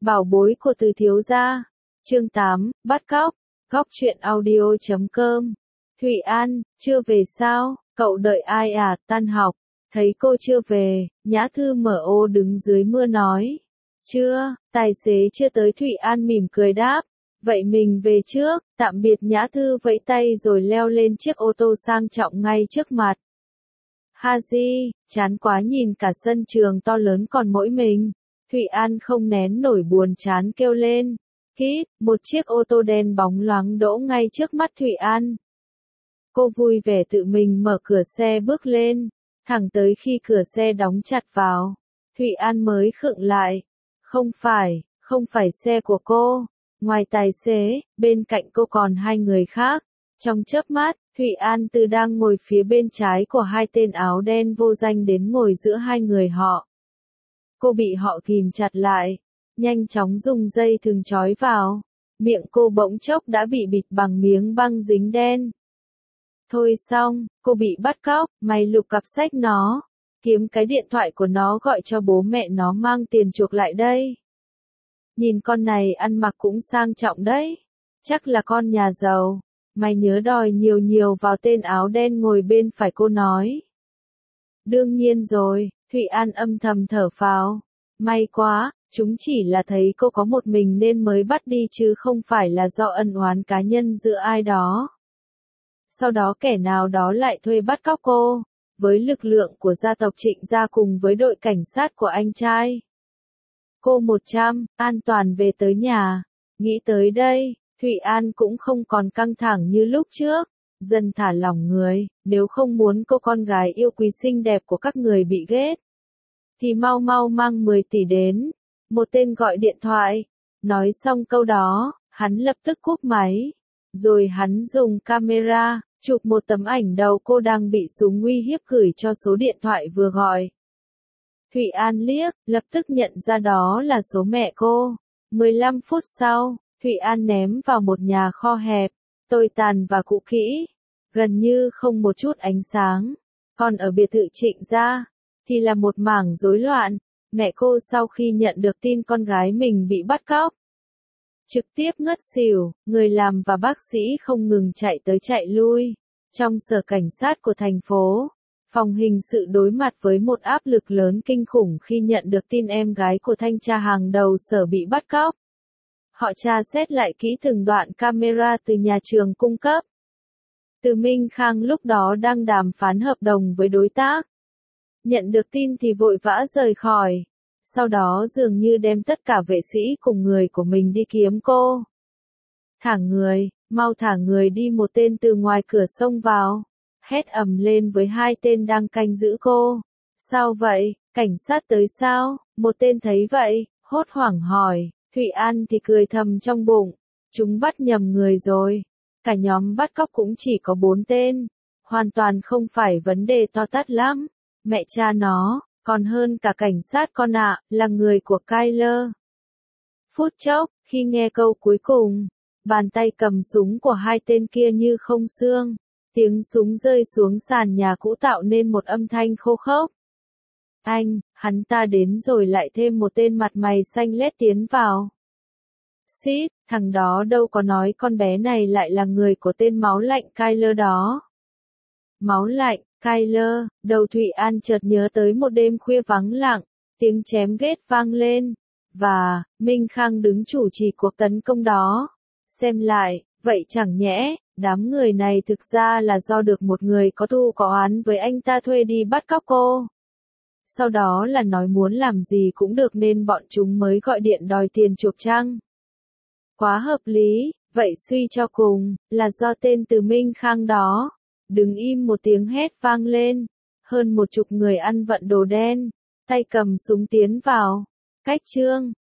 Bảo bối của Từ thiếu gia. Chương 8, bắt cóc. Góc truyện audio.com. Thụy An, chưa về sao? Cậu đợi ai à? Tan học. Thấy cô chưa về, Nhã Thư mở ô đứng dưới mưa nói. Chưa, tài xế chưa tới. Thụy An mỉm cười đáp. Vậy mình về trước. Tạm biệt. Nhã Thư vẫy tay rồi leo lên chiếc ô tô sang trọng ngay trước mặt. Haji, chán quá, nhìn cả sân trường to lớn còn mỗi mình. Thụy An không nén nổi buồn chán kêu lên. Kít, một chiếc ô tô đen bóng loáng đỗ ngay trước mắt Thụy An. Cô vui vẻ tự mình mở cửa xe bước lên, thẳng tới khi cửa xe đóng chặt vào. Thụy An mới khựng lại. Không phải xe của cô. Ngoài tài xế, bên cạnh cô còn hai người khác. Trong chớp mắt, Thụy An từ đang ngồi phía bên trái của hai tên áo đen vô danh đến ngồi giữa hai người họ. Cô bị họ kìm chặt lại, nhanh chóng dùng dây thừng trói vào. Miệng cô bỗng chốc đã bị bịt bằng miếng băng dính đen. Thôi xong, cô bị bắt cóc. Mày lục cặp sách nó, kiếm cái điện thoại của nó gọi cho bố mẹ nó mang tiền chuộc lại đây. Nhìn con này ăn mặc cũng sang trọng đấy, chắc là con nhà giàu. Mày nhớ đòi nhiều vào. Tên áo đen ngồi bên phải cô nói. Đương nhiên rồi. Thụy An âm thầm thở phào. May quá, chúng chỉ là thấy cô có một mình nên mới bắt đi chứ không phải là do ân oán cá nhân giữa ai đó. Sau đó kẻ nào đó lại thuê bắt cóc cô, với lực lượng của gia tộc Trịnh gia cùng với đội cảnh sát của anh trai. Cô 100, an toàn về tới nhà. Nghĩ tới đây, Thụy An cũng không còn căng thẳng như lúc trước, dần thả lỏng người. Nếu không muốn cô con gái yêu quý xinh đẹp của các người bị ghét, thì mau mang 10 tỷ đến. Một tên gọi điện thoại. Nói xong câu đó, hắn lập tức cúp máy. Rồi hắn dùng camera, chụp một tấm ảnh đầu cô đang bị súng uy hiếp gửi cho số điện thoại vừa gọi. Thụy An liếc, lập tức nhận ra đó là số mẹ cô. 15 phút sau, Thụy An ném vào một nhà kho hẹp, tồi tàn và cũ kỹ, gần như không một chút ánh sáng. Còn ở biệt thự Trịnh gia, thì là một mảng rối loạn. Mẹ cô sau khi nhận được tin con gái mình bị bắt cóc, trực tiếp ngất xỉu. Người làm và bác sĩ không ngừng chạy tới chạy lui. Trong sở cảnh sát của thành phố, phòng hình sự đối mặt với một áp lực lớn kinh khủng khi nhận được tin em gái của thanh tra hàng đầu sở bị bắt cóc. Họ tra xét lại kỹ từng đoạn camera từ nhà trường cung cấp. Từ Minh Khang lúc đó đang đàm phán hợp đồng với đối tác. Nhận được tin thì vội vã rời khỏi. Sau đó dường như đem tất cả vệ sĩ cùng người của mình đi kiếm cô. Thả người, mau thả người đi. Một tên từ ngoài cửa xông vào, hét ầm lên với hai tên đang canh giữ cô. Sao vậy, cảnh sát tới sao? Một tên thấy vậy, hốt hoảng hỏi. Thụy An thì cười thầm trong bụng. Chúng bắt nhầm người rồi. Cả nhóm bắt cóc cũng chỉ có 4 tên. Hoàn toàn không phải vấn đề to tát lắm. Mẹ cha nó, còn hơn cả cảnh sát con ạ, là người của Kyler. Phút chốc, khi nghe câu cuối cùng, bàn tay cầm súng của hai tên kia như không xương. Tiếng súng rơi xuống sàn nhà cũ tạo nên một âm thanh khô khốc. Hắn ta đến rồi. Lại thêm một tên mặt mày xanh lét tiến vào. Xít, thằng đó đâu có nói con bé này lại là người của tên máu lạnh Kyler đó. Máu lạnh, Kyler, đầu Thụy An chợt nhớ tới một đêm khuya vắng lặng, tiếng chém ghét vang lên, và Minh Khang đứng chủ trì cuộc tấn công đó. Xem lại, vậy chẳng nhẽ, đám người này thực ra là do được một người có thù có oán với anh ta thuê đi bắt cóc cô. Sau đó là nói muốn làm gì cũng được nên bọn chúng mới gọi điện đòi tiền chuộc chăng? Quá hợp lý, vậy suy cho cùng, là do tên từ Minh Khang đó. Đứng im, một tiếng hét vang lên. Hơn 10 người ăn vận đồ đen, tay cầm súng tiến vào. Cách chương